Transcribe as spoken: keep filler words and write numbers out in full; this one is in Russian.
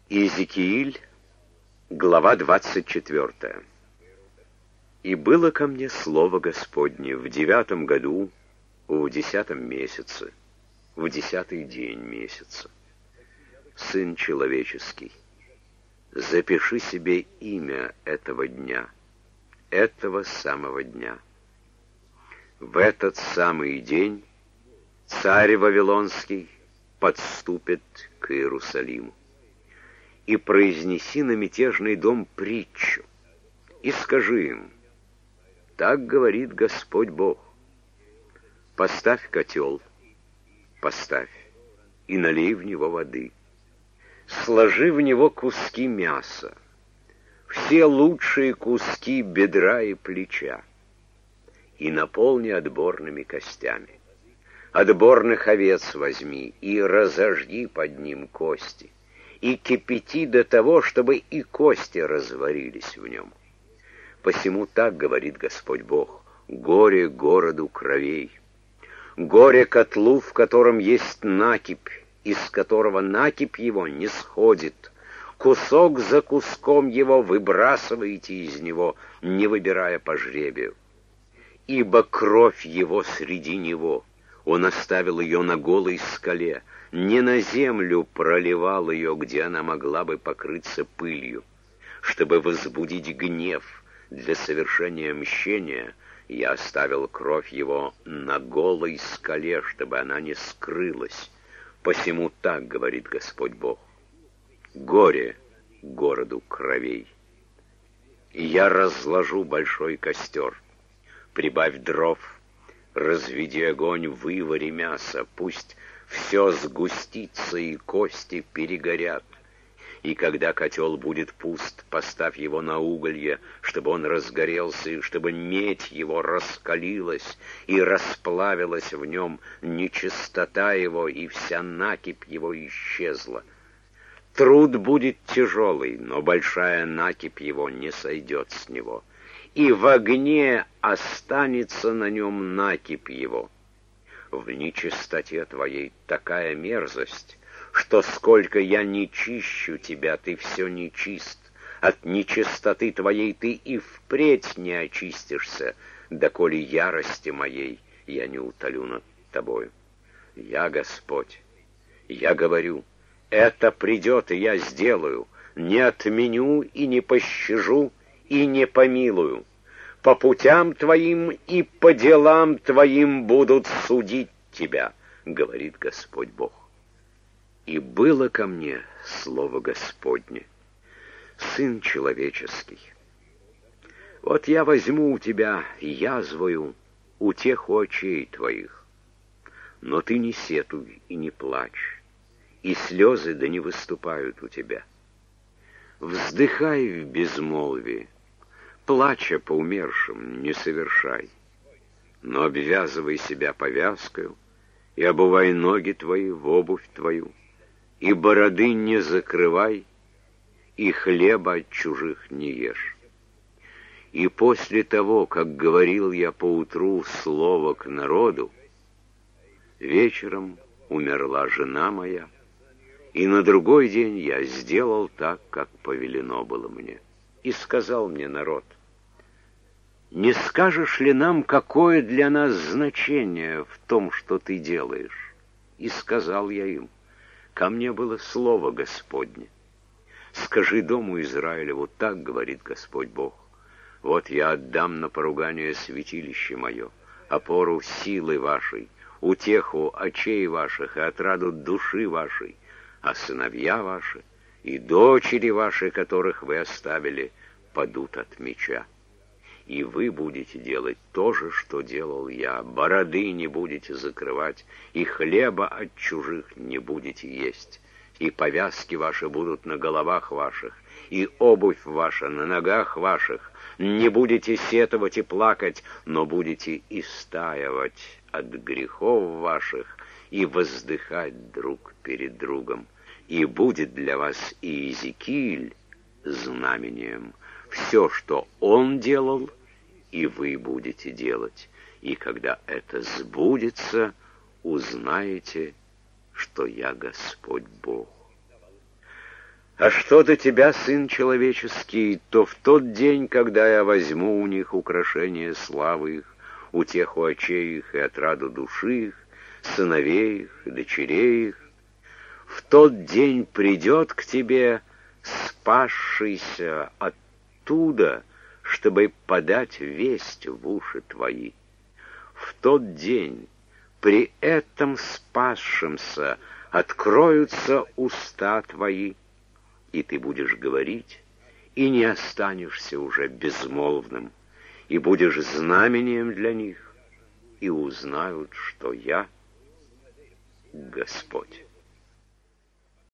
Иезекииль, глава двадцать четвёртая. «И было ко мне слово Господне в девятом году, в десятом месяце, в десятый день месяца. Сын человеческий, запиши себе имя этого дня, этого самого дня. В этот самый день царь Вавилонский подступит к Иерусалиму. И произнеси на мятежный дом притчу, и скажи им: так говорит Господь Бог. Поставь котел, поставь, и налей в него воды. Сложи в него куски мяса, все лучшие куски бедра и плеча, и наполни отборными костями. Отборных овец возьми и разожги под ним кости, и кипяти до того, чтобы и кости разварились в нем. Посему так говорит Господь Бог: горе городу кровей, горе котлу, в котором есть накипь, из которого накипь его не сходит. Кусок за куском его выбрасываете из него, не выбирая по жребию. Ибо кровь его среди него, он оставил ее на голой скале, не на землю проливал ее, где она могла бы покрыться пылью. Чтобы возбудить гнев для совершения мщения, я оставил кровь его на голой скале, чтобы она не скрылась. Посему так говорит Господь Бог: горе городу кровей. И я разложу большой костер, прибавь дров, разведи огонь, вывари мясо, пусть все сгустится и кости перегорят. И когда котел будет пуст, поставь его на уголье, чтобы он разгорелся, и чтобы медь его раскалилась и расплавилась в нем нечистота его, и вся накипь его исчезла. Труд будет тяжелый, но большая накипь его не сойдет с него, и в огне останется на нем накипь его. В нечистоте твоей такая мерзость, что сколько я не чищу тебя, ты все нечист. От нечистоты твоей ты и впредь не очистишься, доколе ярости моей я не утолю над тобою. Я Господь, я говорю: это придет, и я сделаю, не отменю и не пощажу и не помилую. По путям твоим и по делам твоим будут судить тебя, говорит Господь Бог. И было ко мне слово Господне: сын человеческий, вот я возьму у тебя язвою утеху очей твоих, но ты не сетуй и не плачь, и слезы да не выступают у тебя. Вздыхай в безмолвии, плача по умершим не совершай, но обвязывай себя повязкою и обувай ноги твои в обувь твою, и бороды не закрывай, и хлеба от чужих не ешь. И после того, как говорил я поутру слово к народу, вечером умерла жена моя, и на другой день я сделал так, как повелено было мне. И сказал мне народ: не скажешь ли нам, какое для нас значение в том, что ты делаешь? И сказал я им: ко мне было слово Господне. Скажи дому Израилеву: так говорит Господь Бог: вот я отдам на поругание святилище мое, опору силы вашей, утеху очей ваших и отраду души вашей, а сыновья ваши и дочери ваши, которых вы оставили, падут от меча. И вы будете делать то же, что делал я. Бороды не будете закрывать, и хлеба от чужих не будете есть. И повязки ваши будут на головах ваших, и обувь ваша на ногах ваших. Не будете сетовать и плакать, но будете истаивать от грехов ваших и воздыхать друг перед другом. И будет для вас Иезекииль знамением. Все, что он делал, и вы будете делать. И когда это сбудется, узнаете, что я Господь Бог. А что до тебя, сын человеческий, то в тот день, когда я возьму у них украшение славы их, утеху очей их и отраду души их, сыновей их и дочерей их, в тот день придет к тебе спасшийся оттуда, чтобы подать весть в уши твои. В тот день при этом спасшемся откроются уста твои, и ты будешь говорить, и не останешься уже безмолвным, и будешь знамением для них, и узнают, что я Господь.